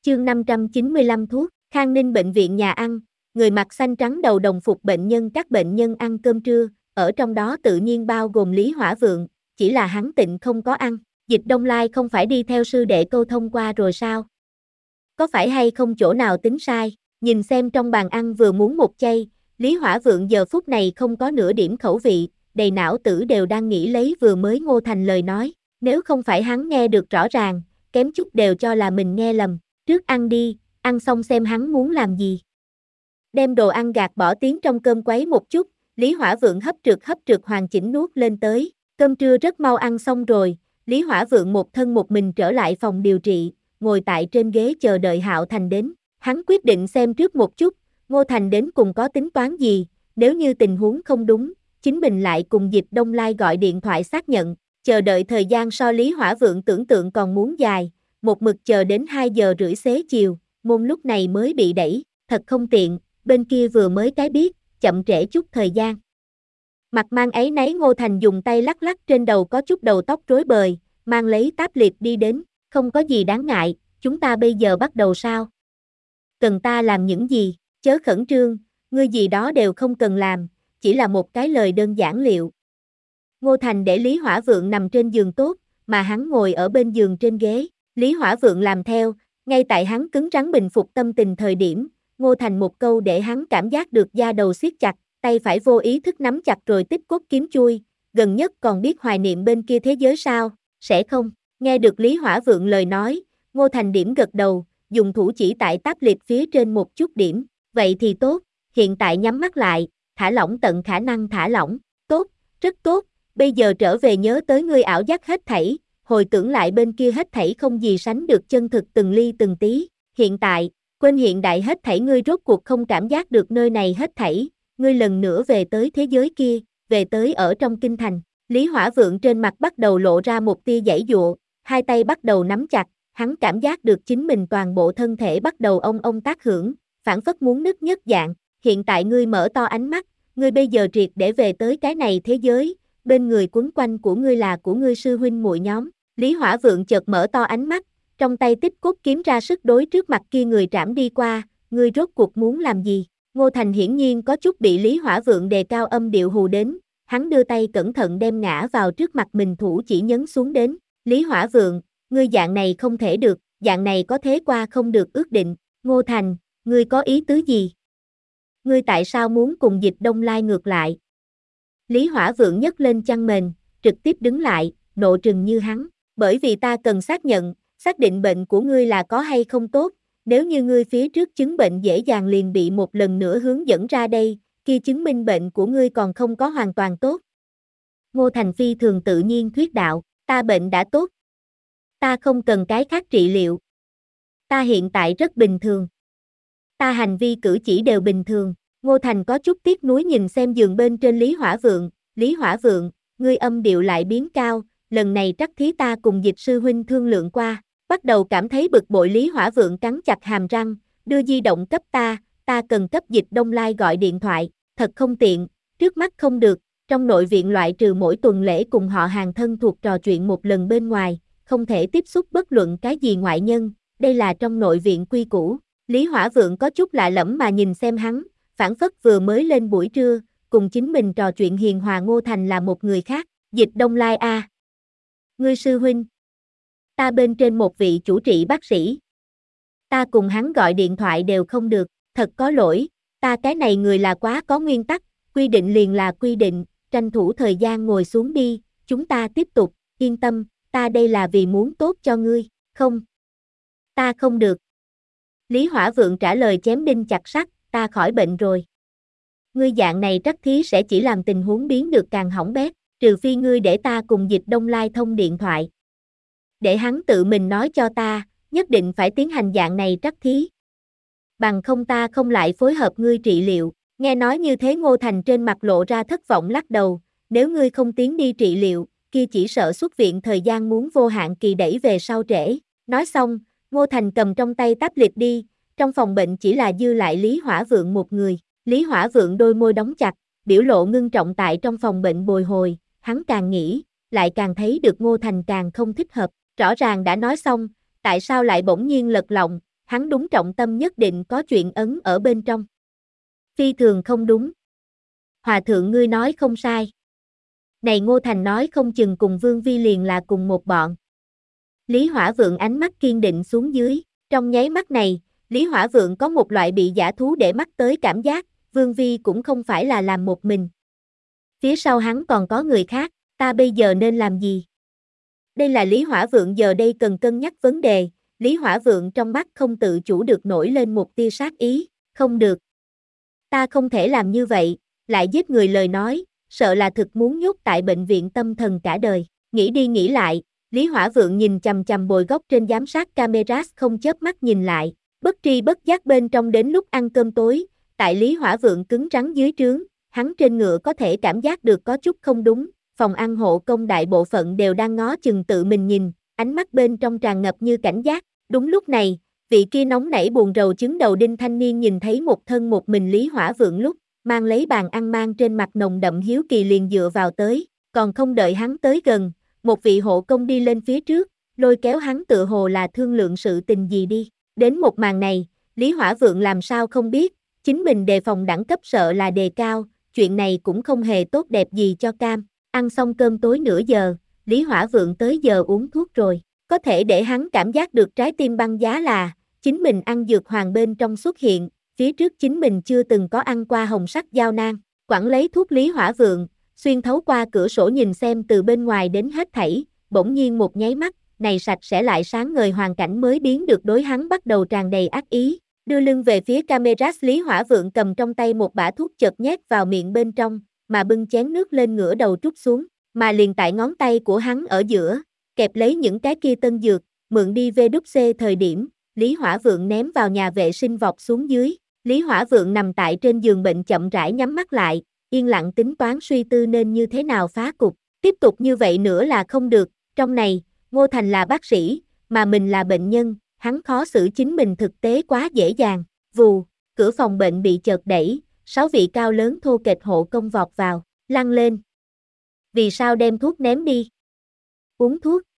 Chương 595 thuốc, Khang Ninh bệnh viện nhà ăn, người mặc xanh trắng đầu đồng phục bệnh nhân, các bệnh nhân ăn cơm trưa, ở trong đó tự nhiên bao gồm Lý Hỏa Vượng, chỉ là hắn Tịnh không có ăn. Dịch Đông Lai không phải đi theo sư đệ câu thông qua rồi sao? Có phải hay không chỗ nào tính sai? Nhìn xem trong bàn ăn vừa muốn một chay, Lý Hỏa Vượng giờ phút này không có nửa điểm khẩu vị, đầy não tử đều đang nghĩ lấy vừa mới Ngô Thành lời nói, nếu không phải hắn nghe được rõ ràng, kém chút đều cho là mình nghe lầm. Trước ăn đi, ăn xong xem hắn muốn làm gì. Đem đồ ăn gạt bỏ tiến trong cơm quấy một chút, Lý Hỏa Vượng hấp trượt hoàn chỉnh nuốt lên tới. Cơm trưa rất mau ăn xong rồi, Lý Hỏa Vượng một thân một mình trở lại phòng điều trị, ngồi tại trên ghế chờ đợi Hạo Thành đến. Hắn quyết định xem trước một chút, Ngô Thành đến cùng có tính toán gì, nếu như tình huống không đúng, chính mình lại cùng Dịch Đông Lai gọi điện thoại xác nhận. Chờ đợi thời gian so Lý Hỏa Vượng tưởng tượng còn muốn dài, một mực chờ đến 2 giờ rưỡi xế chiều, môn lúc này mới bị đẩy, thật không tiện, bên kia vừa mới cái biết, chậm trễ chút thời gian. Mặt mang áy náy Ngô Thành dùng tay lắc lắc trên đầu có chút đầu tóc rối bời, mang lấy tablet đi đến, không có gì đáng ngại, chúng ta bây giờ bắt đầu sao? Cần ta làm những gì, chớ khẩn trương, ngươi gì đó đều không cần làm, chỉ là một cái lời đơn giản liệu. Ngô Thành để Lý Hỏa Vượng nằm trên giường tốt, mà hắn ngồi ở bên giường trên ghế, Lý Hỏa Vượng làm theo, ngay tại hắn cứng rắn bình phục tâm tình thời điểm, Ngô Thành một câu để hắn cảm giác được da đầu siết chặt, tay phải vô ý thức nắm chặt rồi tích cốt kiếm chui, gần nhất còn biết hoài niệm bên kia thế giới sao, sẽ không, nghe được Lý Hỏa Vượng lời nói, Ngô Thành điểm gật đầu, dùng thủ chỉ tại tablet phía trên một chút điểm, vậy thì tốt, hiện tại nhắm mắt lại, thả lỏng tận khả năng thả lỏng, tốt, rất tốt, bây giờ trở về nhớ tới ngươi ảo giác hết thảy, hồi tưởng lại bên kia hết thảy không gì sánh được chân thực từng ly từng tí, hiện tại, quên hiện đại hết thảy ngươi rốt cuộc không cảm giác được nơi này hết thảy, ngươi lần nữa về tới thế giới kia, về tới ở trong kinh thành, Lý Hỏa Vượng trên mặt bắt đầu lộ ra một tia giãy giụa, hai tay bắt đầu nắm chặt, hắn cảm giác được chính mình toàn bộ thân thể bắt đầu ông tác hưởng, phảng phất muốn nứt nhất dạng, hiện tại ngươi mở to ánh mắt, ngươi bây giờ triệt để về tới cái này thế giới, bên người quấn quanh của ngươi là của ngươi sư huynh muội nhóm. Lý Hỏa Vượng chợt mở to ánh mắt, trong tay tích cốt kiếm ra sức đối trước mặt kia người trảm đi qua, ngươi rốt cuộc muốn làm gì? Ngô Thành hiển nhiên có chút bị Lý Hỏa Vượng đề cao âm điệu hù đến, hắn đưa tay cẩn thận đem ngã vào trước mặt mình thủ chỉ nhấn xuống đến, Lý Hỏa Vượng, ngươi dạng này không thể được, dạng này có thế qua không được ước định, Ngô Thành, ngươi có ý tứ gì? Ngươi tại sao muốn cùng Dịch Đông Lai ngược lại? Lý Hỏa Vượng nhấc lên chăn mền, trực tiếp đứng lại, nộ trừng như hắn, bởi vì ta cần xác định bệnh của ngươi là có hay không tốt, nếu như ngươi phía trước chứng bệnh dễ dàng liền bị một lần nữa hướng dẫn ra đây, kia chứng minh bệnh của ngươi còn không có hoàn toàn tốt. Ngô Thành phi thường tự nhiên thuyết đạo, ta bệnh đã tốt. Ta không cần cái khác trị liệu. Ta hiện tại rất bình thường. Ta hành vi cử chỉ đều bình thường. Ngô Thành có chút tiếc nuối nhìn xem giường bên trên Lý Hỏa Vượng, ngươi âm điệu lại biến cao, lần này trắc thí ta cùng Dịch sư huynh thương lượng qua, bắt đầu cảm thấy bực bội. Lý Hỏa Vượng cắn chặt hàm răng, đưa di động cấp ta cần cấp Dịch Đông Lai gọi điện thoại, thật không tiện, trước mắt không được, trong nội viện loại trừ mỗi tuần lễ cùng họ hàng thân thuộc trò chuyện một lần bên ngoài, không thể tiếp xúc bất luận cái gì ngoại nhân, đây là trong nội viện quy củ. Lý Hỏa Vượng có chút lạ lẫm mà nhìn xem hắn, phảng phất vừa mới lên buổi trưa, cùng chính mình trò chuyện hiền hòa Ngô Thành là một người khác, Dịch Đông Lai a. Ngươi sư huynh. Ta bên trên một vị chủ trị bác sĩ. Ta cùng hắn gọi điện thoại đều không được, thật có lỗi, ta cái này người là quá có nguyên tắc, quy định liền là quy định, tranh thủ thời gian ngồi xuống đi, chúng ta tiếp tục, yên tâm, ta đây là vì muốn tốt cho ngươi, không. Ta không được. Lý Hỏa Vượng trả lời chém đinh chặt sắt, ta khỏi bệnh rồi. Ngươi dạng này trắc thí sẽ chỉ làm tình huống biến được càng hỏng bét, trừ phi ngươi để ta cùng Dịch Đông Lai thông điện thoại. Để hắn tự mình nói cho ta, nhất định phải tiến hành dạng này trắc thí. Bằng không ta không lại phối hợp ngươi trị liệu. Nghe nói như thế Ngô Thành trên mặt lộ ra thất vọng lắc đầu, nếu ngươi không tiến đi trị liệu, kia chỉ sợ xuất viện thời gian muốn vô hạn kỳ đẩy về sau trễ. Nói xong, Ngô Thành cầm trong tay tablet đi, trong phòng bệnh chỉ là dư lại Lý Hỏa Vượng một người. Lý Hỏa Vượng đôi môi đóng chặt, biểu lộ ngưng trọng tại trong phòng bệnh bồi hồi, hắn càng nghĩ, lại càng thấy được Ngô Thành càng không thích hợp, rõ ràng đã nói xong, tại sao lại bỗng nhiên lật lọng, hắn đúng trọng tâm nhất định có chuyện ấn ở bên trong. Phi thường không đúng. Hòa thượng ngươi nói không sai. Này Ngô Thành nói không chừng cùng Vương Vi liền là cùng một bọn. Lý Hỏa Vượng ánh mắt kiên định xuống dưới, trong nháy mắt này, Lý Hỏa Vượng có một loại bị dã thú để mắt tới cảm giác, Vương Vi cũng không phải là làm một mình. Phía sau hắn còn có người khác, ta bây giờ nên làm gì? Đây là Lý Hỏa Vượng giờ đây cần cân nhắc vấn đề, Lý Hỏa Vượng trong mắt không tự chủ được nổi lên một tia sát ý, không được. Ta không thể làm như vậy, lại giết người lời nói, sợ là thực muốn nhốt tại bệnh viện tâm thần cả đời. Nghĩ đi nghĩ lại, Lý Hỏa Vượng nhìn chằm chằm bồi góc trên giám sát camera không chớp mắt nhìn lại, bất tri bất giác bên trong đến lúc ăn cơm tối, tại Lý Hỏa Vượng cứng rắn dưới trướng, hắn trên ngựa có thể cảm giác được có chút không đúng, phòng ăn hộ công đại bộ phận đều đang ngó chừng tự mình nhìn, ánh mắt bên trong tràn ngập như cảnh giác. Đúng lúc này, vị kia nóng nảy buồn rầu chứng đầu đinh thanh niên nhìn thấy một thân một mình Lý Hỏa Vượng lúc, mang lấy bàn ăn mang trên mặt nồng đậm hiếu kỳ liền dựa vào tới, còn không đợi hắn tới gần, một vị hộ công đi lên phía trước, lôi kéo hắn tựa hồ là thương lượng sự tình gì đi. Đến một màn này, Lý Hỏa Vượng làm sao không biết, chính mình đề phòng đẳng cấp sợ là đề cao, chuyện này cũng không hề tốt đẹp gì cho Cam. Ăn xong cơm tối nửa giờ, Lý Hỏa Vượng tới giờ uống thuốc rồi. Có thể để hắn cảm giác được trái tim băng giá là, chính mình ăn dược hoàng bên trong xuất hiện, phía trước chính mình chưa từng có ăn qua hồng sắc dao nang. Quản lấy thuốc Lý Hỏa Vượng, xuyên thấu qua cửa sổ nhìn xem từ bên ngoài đến hết thảy, bỗng nhiên một nháy mắt, này sạch sẽ lại sáng ngời hoàn cảnh mới biến được đối hắn bắt đầu tràn đầy ác ý. Đưa lưng về phía camera, Lý Hỏa Vượng cầm trong tay một bả thuốc chợt nhét vào miệng bên trong, mà bưng chén nước lên ngửa đầu trút xuống, mà liền tại ngón tay của hắn ở giữa, kẹp lấy những cái kia tân dược, mượn đi VWC thời điểm, Lý Hỏa Vượng ném vào nhà vệ sinh vọt xuống dưới. Lý Hỏa Vượng nằm tại trên giường bệnh chậm rãi nhắm mắt lại, yên lặng tính toán suy tư nên như thế nào phá cục. Tiếp tục như vậy nữa là không được, trong này, Ngô Thành là bác sĩ, mà mình là bệnh nhân, hắn khó xử chính mình thực tế quá dễ dàng. Vù, cửa phòng bệnh bị chợt đẩy, 6 vị cao lớn thô kệch hộ công vọt vào, lăn lên. Vì sao đem thuốc ném đi? Uống thuốc.